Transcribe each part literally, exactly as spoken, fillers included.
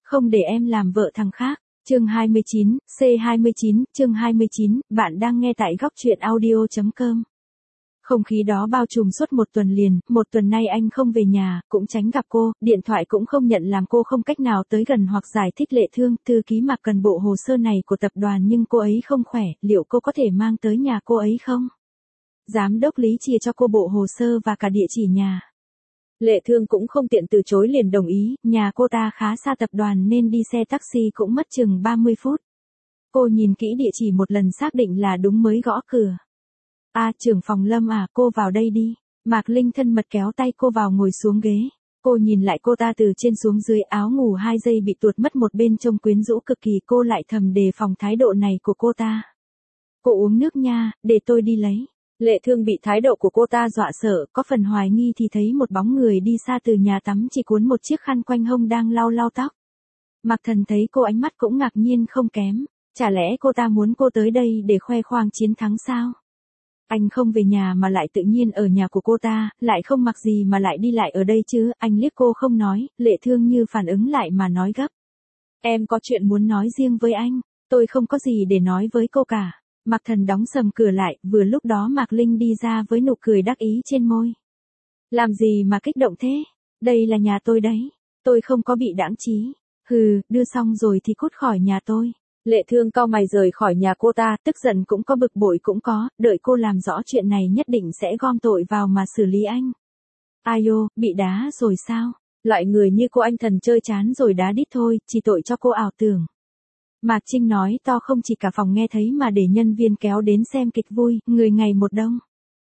Không để em làm vợ thằng khác. Chương hai mươi chín, C hai mươi chín, chương hai mươi chín, bạn đang nghe tại góc truyện audio chấm com. Không khí đó bao trùm suốt một tuần liền, một tuần nay anh không về nhà, cũng tránh gặp cô, điện thoại cũng không nhận làm cô không cách nào tới gần hoặc giải thích Lệ Thương, thư ký Mạc cần bộ hồ sơ này của tập đoàn nhưng cô ấy không khỏe, liệu cô có thể mang tới nhà cô ấy không? Giám đốc Lý chia cho cô bộ hồ sơ và cả địa chỉ nhà. Lệ Thương cũng không tiện từ chối liền đồng ý, nhà cô ta khá xa tập đoàn nên đi xe taxi cũng mất chừng ba mươi phút. Cô nhìn kỹ địa chỉ một lần xác định là đúng mới gõ cửa. À, trưởng phòng Lâm à, cô vào đây đi. Mạc Linh thân mật kéo tay cô vào ngồi xuống ghế. Cô nhìn lại cô ta từ trên xuống dưới, áo ngủ hai giây bị tuột mất một bên trông quyến rũ cực kỳ, cô lại thầm đề phòng thái độ này của cô ta. Cô uống nước nha, để tôi đi lấy. Lệ Thương bị thái độ của cô ta dọa sợ, có phần hoài nghi thì thấy một bóng người đi xa từ nhà tắm chỉ cuốn một chiếc khăn quanh hông đang lau lau tóc. Mạc Thần thấy cô ánh mắt cũng ngạc nhiên không kém, chả lẽ cô ta muốn cô tới đây để khoe khoang chiến thắng sao? Anh không về nhà mà lại tự nhiên ở nhà của cô ta, lại không mặc gì mà lại đi lại ở đây chứ, anh liếc cô không nói, Lệ Thương như phản ứng lại mà nói gấp. Em có chuyện muốn nói riêng với anh, tôi không có gì để nói với cô cả. Mạc Thần đóng sầm cửa lại, vừa lúc đó Mạc Linh đi ra với nụ cười đắc ý trên môi. Làm gì mà kích động thế? Đây là nhà tôi đấy, tôi không có bị đãng trí. Hừ, đưa xong rồi thì cút khỏi nhà tôi. Lệ Thương cau mày rời khỏi nhà cô ta, tức giận cũng có bực bội cũng có, đợi cô làm rõ chuyện này nhất định sẽ gom tội vào mà xử lý anh. Ai ô, bị đá rồi sao? Loại người như cô anh Thần chơi chán rồi đá đít thôi, chỉ tội cho cô ảo tưởng. Mạc Trinh nói to không chỉ cả phòng nghe thấy mà để nhân viên kéo đến xem kịch vui, người ngày một đông.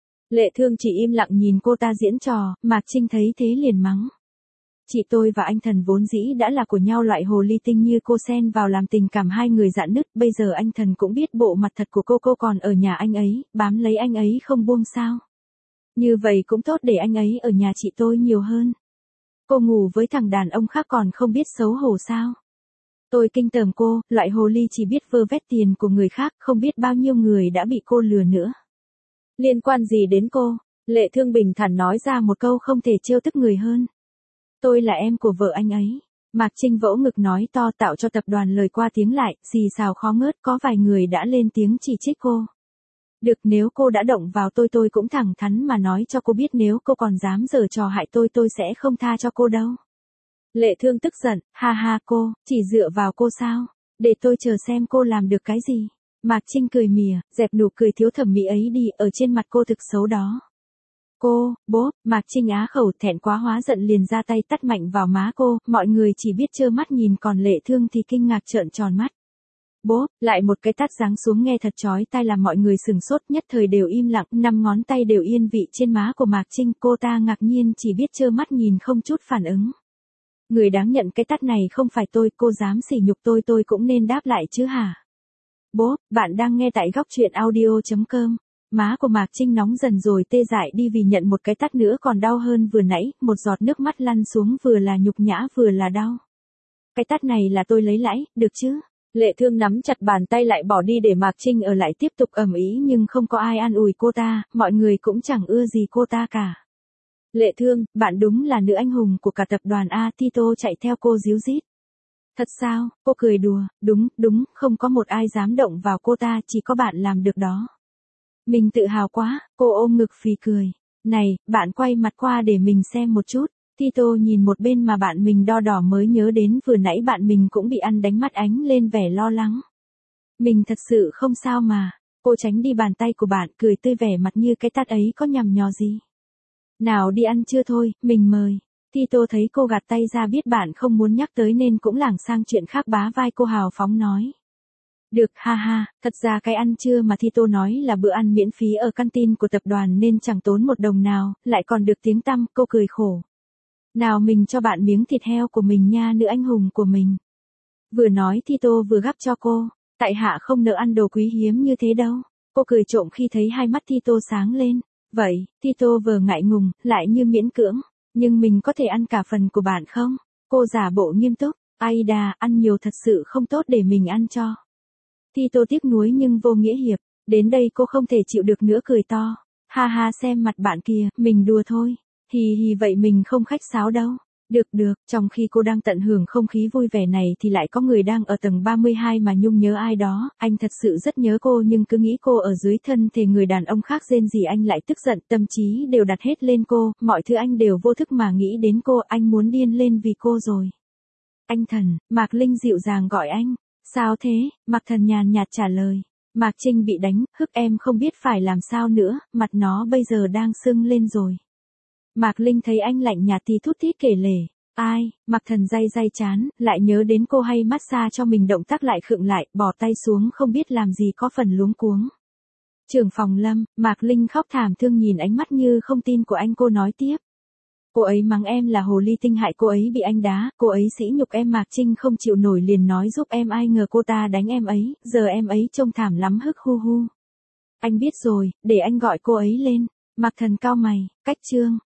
Lệ Thương chỉ im lặng nhìn cô ta diễn trò, Mạc Trinh thấy thế liền mắng. Chị tôi và anh Thần vốn dĩ đã là của nhau, loại hồ ly tinh như cô xen vào làm tình cảm hai người rạn nứt, bây giờ anh Thần cũng biết bộ mặt thật của cô, cô còn ở nhà anh ấy, bám lấy anh ấy không buông sao. Như vậy cũng tốt để anh ấy ở nhà chị tôi nhiều hơn. Cô ngủ với thằng đàn ông khác còn không biết xấu hổ sao? Tôi kinh tởm cô, loại hồ ly chỉ biết vơ vét tiền của người khác, không biết bao nhiêu người đã bị cô lừa nữa. Liên quan gì đến cô? Lệ Thương bình thản nói ra một câu không thể trêu tức người hơn. Tôi là em của vợ anh ấy. Mạc Trinh vỗ ngực nói to tạo cho tập đoàn lời qua tiếng lại, xì xào khó ngớt, có vài người đã lên tiếng chỉ trích cô. Được, nếu cô đã động vào tôi tôi cũng thẳng thắn mà nói cho cô biết, nếu cô còn dám giở trò hại tôi tôi sẽ không tha cho cô đâu. Lệ Thương tức giận, ha ha cô, chỉ dựa vào cô sao? Để tôi chờ xem cô làm được cái gì. Mạc Trinh cười mỉa, dẹp nụ cười thiếu thẩm mỹ ấy đi, ở trên mặt cô thực xấu đó. Cô, bố, Mạc Trinh á khẩu, thẹn quá hóa giận liền ra tay tát mạnh vào má cô, mọi người chỉ biết trơ mắt nhìn, còn Lệ Thương thì kinh ngạc trợn tròn mắt. Bố, lại một cái tát giáng xuống nghe thật chói tai làm mọi người sừng sốt, nhất thời đều im lặng, năm ngón tay đều yên vị trên má của Mạc Trinh, cô ta ngạc nhiên chỉ biết trơ mắt nhìn không chút phản ứng. Người đáng nhận cái tát này không phải tôi, cô dám sỉ nhục tôi tôi cũng nên đáp lại chứ hả? Bố, bạn đang nghe tại góc truyện audio chấm com. Má của Mạc Trinh nóng dần rồi tê dại đi vì nhận một cái tát nữa còn đau hơn vừa nãy, một giọt nước mắt lăn xuống, vừa là nhục nhã vừa là đau. Cái tát này là tôi lấy lãi, được chứ? Lệ Thương nắm chặt bàn tay lại bỏ đi để Mạc Trinh ở lại tiếp tục ầm ĩ, nhưng không có ai an ủi cô ta, mọi người cũng chẳng ưa gì cô ta cả. Lệ Thương, bạn đúng là nữ anh hùng của cả tập đoàn A, Tito chạy theo cô díu dít. Thật sao? Cô cười đùa, đúng, đúng, không có một ai dám động vào cô ta, chỉ có bạn làm được đó. Mình tự hào quá, cô ôm ngực phì cười. Này, bạn quay mặt qua để mình xem một chút. Tito nhìn một bên mà bạn mình đo đỏ mới nhớ đến vừa nãy bạn mình cũng bị ăn đánh, mắt ánh lên vẻ lo lắng. Mình thật sự không sao mà. Cô tránh đi bàn tay của bạn, cười tươi vẻ mặt như cái tát ấy có nhằm nhò gì. Nào đi ăn chưa thôi, mình mời. Tito thấy cô gạt tay ra biết bạn không muốn nhắc tới nên cũng lảng sang chuyện khác, bá vai cô hào phóng nói. Được, ha ha, thật ra cái ăn trưa mà Tito nói là bữa ăn miễn phí ở canteen của tập đoàn nên chẳng tốn một đồng nào, lại còn được tiếng tăm, cô cười khổ. Nào mình cho bạn miếng thịt heo của mình nha, nữ anh hùng của mình. Vừa nói Tito vừa gắp cho cô, tại hạ không nỡ ăn đồ quý hiếm như thế đâu. Cô cười trộm khi thấy hai mắt Tito sáng lên. Vậy, Tito vừa ngại ngùng, lại như miễn cưỡng, nhưng mình có thể ăn cả phần của bạn không? Cô giả bộ nghiêm túc, ai đà, ăn nhiều thật sự không tốt để mình ăn cho. Tito tiếc nuối nhưng vô nghĩa hiệp, đến đây cô không thể chịu được nữa cười to. Ha ha, xem mặt bạn kìa, mình đùa thôi. Hì hì, vậy mình không khách sáo đâu. Được được, trong khi cô đang tận hưởng không khí vui vẻ này thì lại có người đang ở tầng ba mươi hai mà nhung nhớ ai đó, anh thật sự rất nhớ cô nhưng cứ nghĩ cô ở dưới thân thể người đàn ông khác rên gì anh lại tức giận, tâm trí đều đặt hết lên cô, mọi thứ anh đều vô thức mà nghĩ đến cô, anh muốn điên lên vì cô rồi. Anh Thần, Mạc Linh dịu dàng gọi anh. Sao thế? Mạc Thần nhàn nhạt trả lời. Mạc Trinh bị đánh, hức em không biết phải làm sao nữa, mặt nó bây giờ đang sưng lên rồi. Mạc Linh thấy anh lạnh nhạt thì thút thít kể lể. Ai? Mạc Thần day day chán, lại nhớ đến cô hay massage cho mình, động tác lại khựng lại, bỏ tay xuống không biết làm gì, có phần luống cuống. Trưởng phòng Lâm, Mạc Linh khóc thảm thương nhìn ánh mắt như không tin của anh, cô nói tiếp. Cô ấy mắng em là hồ ly tinh, hại cô ấy bị anh đá, cô ấy sỉ nhục em. Mạc Trinh không chịu nổi liền nói giúp em, ai ngờ cô ta đánh em ấy, giờ em ấy trông thảm lắm, hức hu hu. Anh biết rồi, để anh gọi cô ấy lên. Mạc Thần cau mày, cách trương.